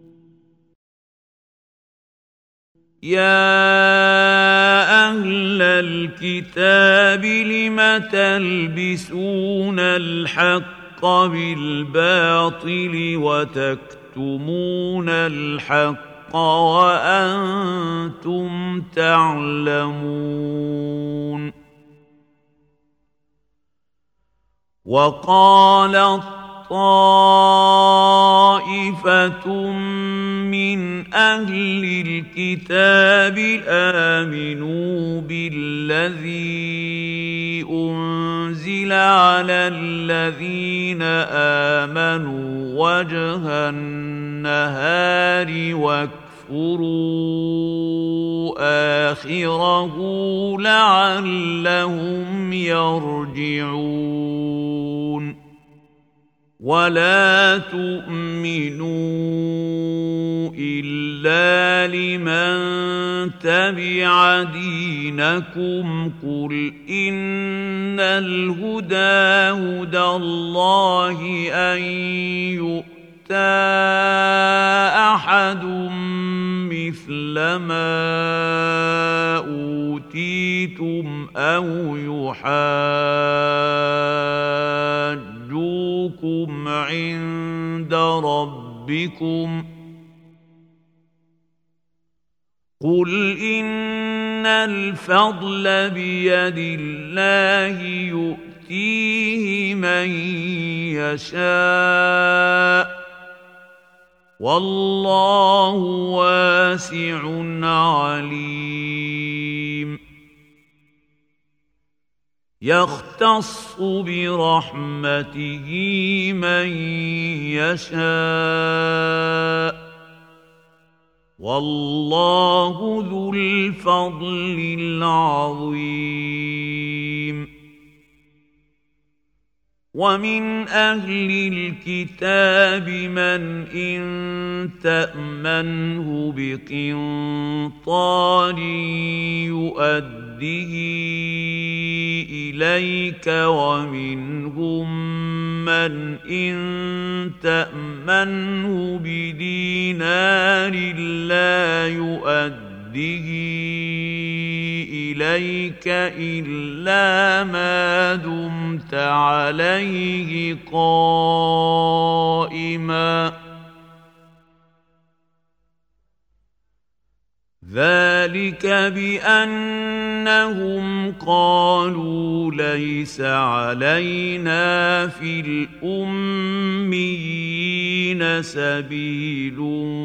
يا أهل الكتاب لم تلبسون الحق بالباطل وتكتمون الحق وأنتم تعلمون وقالت طائفة من أهل الكتاب آمنوا بالذي أنزل على الذين آمنوا وجه النهار واكفروا آخره لعلهم يرجعون ولا تؤمنوا إلا لمن تبع دينكم قل إن الهدى هدى الله أن يؤتى أحد مثل ما أوتيتم أو يحاجوكم عند ربكم قل إن الفضل بيد الله يؤتيه من يشاء والله واسع عليم يختص برحمته من يشاء والله ذو الفضل العظيم ومن أهل الكتاب من إن تأمنه بقنطار يؤده إليك ومنهم من إن تأمنه بدينار لا يؤده إليك إلا ما دمت عليه قائما ذلك بأنهم قالوا ليس علينا في الأميين سبيل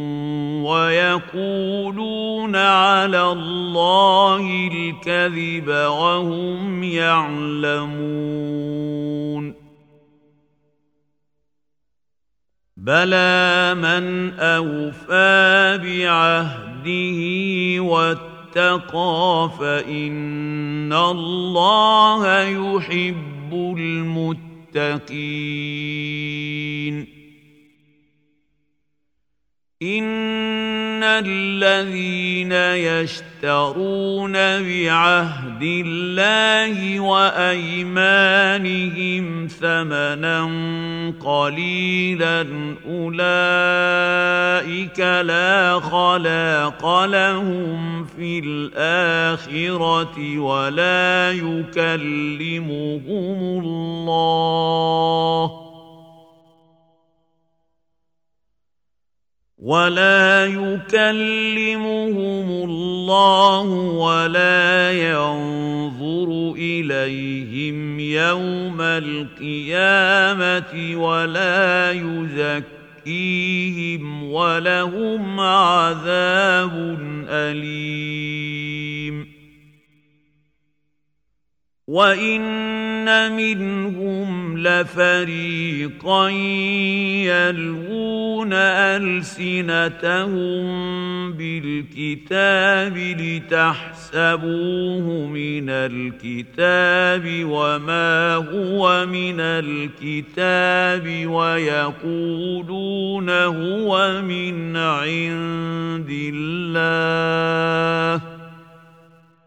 ويقولون على الله الكذب وهم يعلمون بلى من أوفى بعهده واتقى فإن الله يحب المتقين إن الذين يشترون بعهد الله وأيمانهم ثمنا قليلا أولئك لا خلاق لهم في الآخرة ولا يكلمهم الله ولا يكلمهم الله ولا ينظر إليهم يوم القيامة ولا يزكيهم ولهم عذاب أليم وإن منهم لفريقا يلوون ألسنتهم بالكتاب لتحسبوه من الكتاب وما هو من الكتاب ويقولون هو من عند الله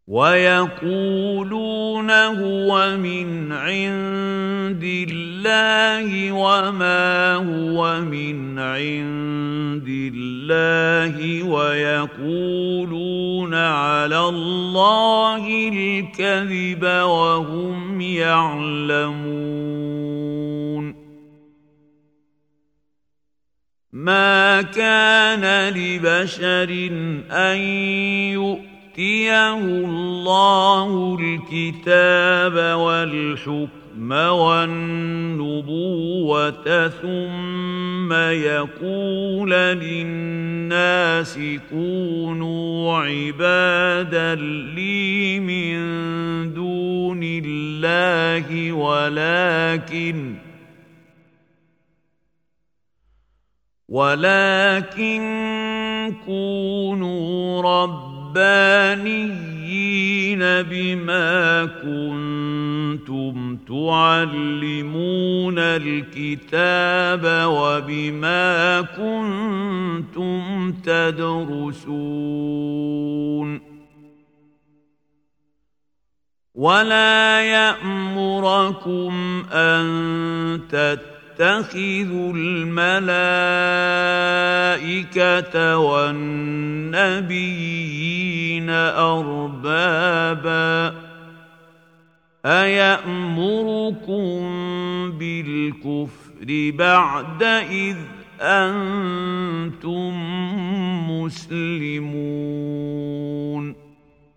ويقولون هو من عند الله وما هو من عند الله ويقولون على الله الكذب وهم يعلمون. ما كان لبشر أن يؤمن يؤتيه الله الكتاب والحكم والنبوة ثم يقول للناس كونوا عبادا لي من دون الله ولكن ولكن كونوا رب ربانيين بما كنتم تعلمون الكتاب وبما كنتم تدرسون. ولا يأمركم أن تتقوا اتخذوا الملائكة والنبيين أربابا أيأمركم بالكفر بعد إذ أنتم مسلمون.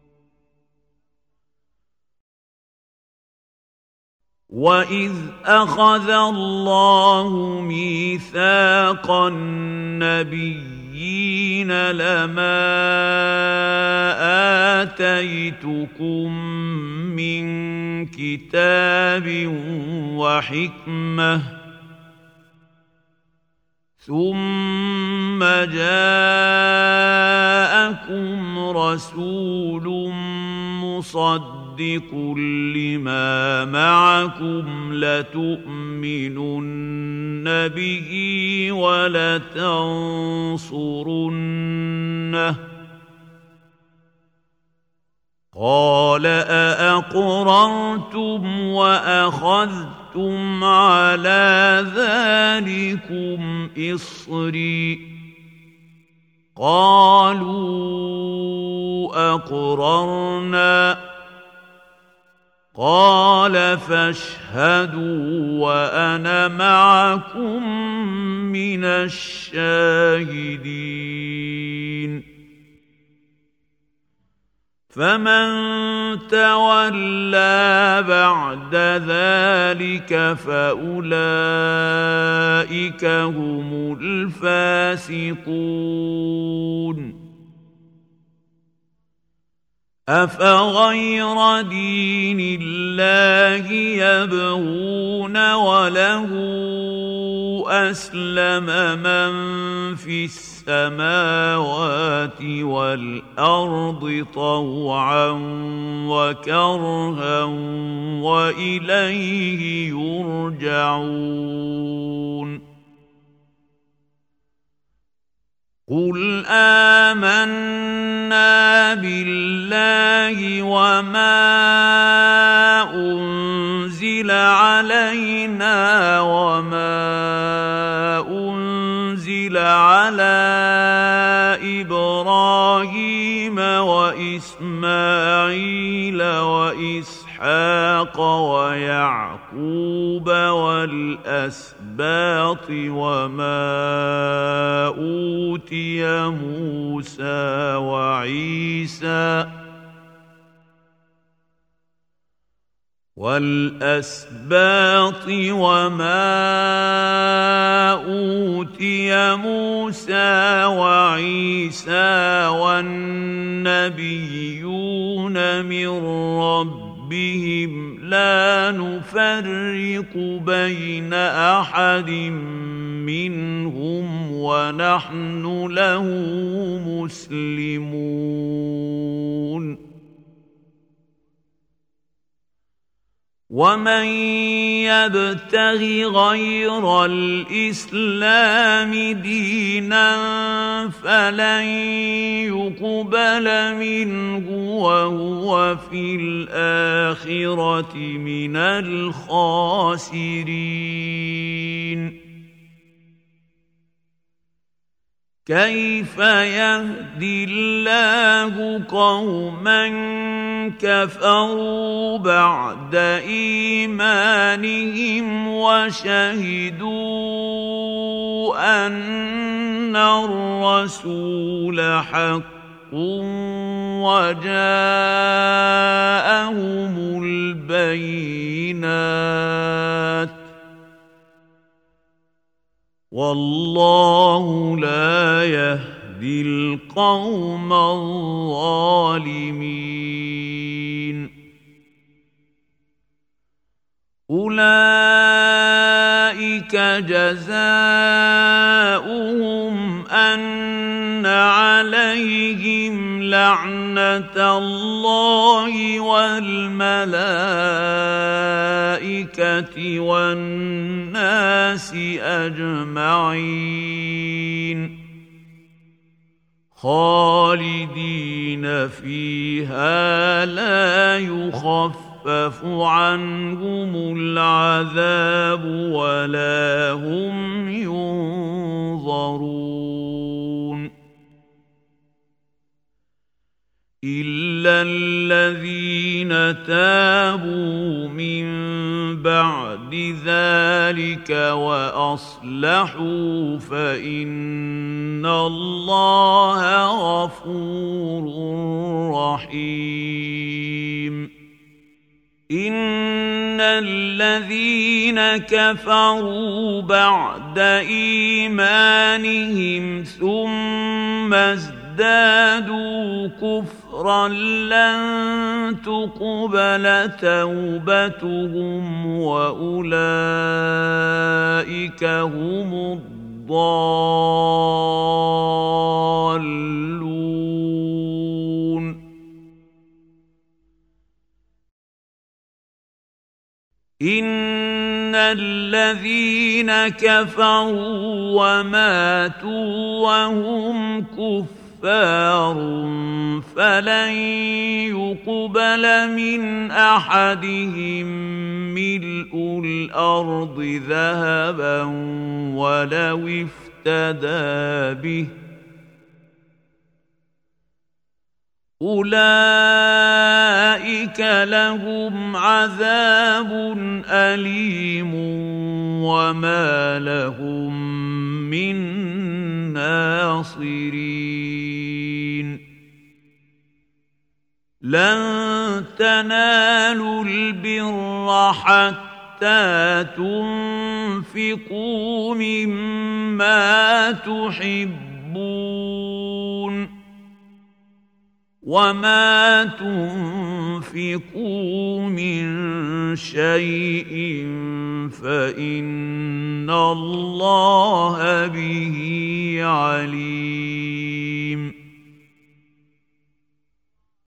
وَإِذْ أَخَذَ اللَّهُ مِيثَاقَ النَّبِيِّينَ لَمَا آتَيْتُكُم مِّن كِتَابٍ وَحِكْمَةٍ ثُمَّ جَاءَكُمْ رَسُولٌ مُّصَدِّقٌ لما معكم لتؤمنن به ولتنصرنه قال أأقررتم وأخذتم على ذلكم إصري قالوا أقررنا قال فاشهدوا وأنا معكم من الشاهدين. فمن تولى بعد ذلك فأولئك هم الفاسقون. أفغير دين الله يبغون وله أسلم من في السماوات والأرض طوعا وكرها وإليه يرجعون. قل آمنا بالله وما أنزل علينا وما أنزل على إبراهيم وإسماعيل وإسحاق ويعقوب والأسباط وما أوتي موسى وعيسى والأسباط وما أوتي موسى وعيسى والنبيون من ربهم لا نفرق بين أحد منهم ونحن له مسلمون. ومن يبتغ غير الإسلام دينا فلن يقبل منه وهو في الآخرة من الخاسرين. كيف يهدي الله قوما كفروا بعد إيمانهم وشهدوا أن الرسول حق وجاءهم البينات والله لا يهدي القوم الظالمين. أولئك جزاؤهم أن عليهم لعنة الله والملائكة والناس أجمعين خالدين فيها لا يخفف عنهم العذاب ولا هم ينظرون إلا الذين تابوا من بعد ذلك وأصلحوا فإن الله غفور رحيم. إن الذين كفروا بعد إيمانهم ثم ازدادوا كفرا لن تقبل توبتهم وأولئك هم الضالون. إن الذين كفروا وماتوا وهم كفار فلن يقبل من أحدهم ملء الأرض ذهبا ولو افتدى به أولئك لهم عذاب أليم وما لهم من ناصرين. لن تنالوا البر حتى تنفقوا مما تحبون وما تنفقوا من شيء فإن الله به عليم.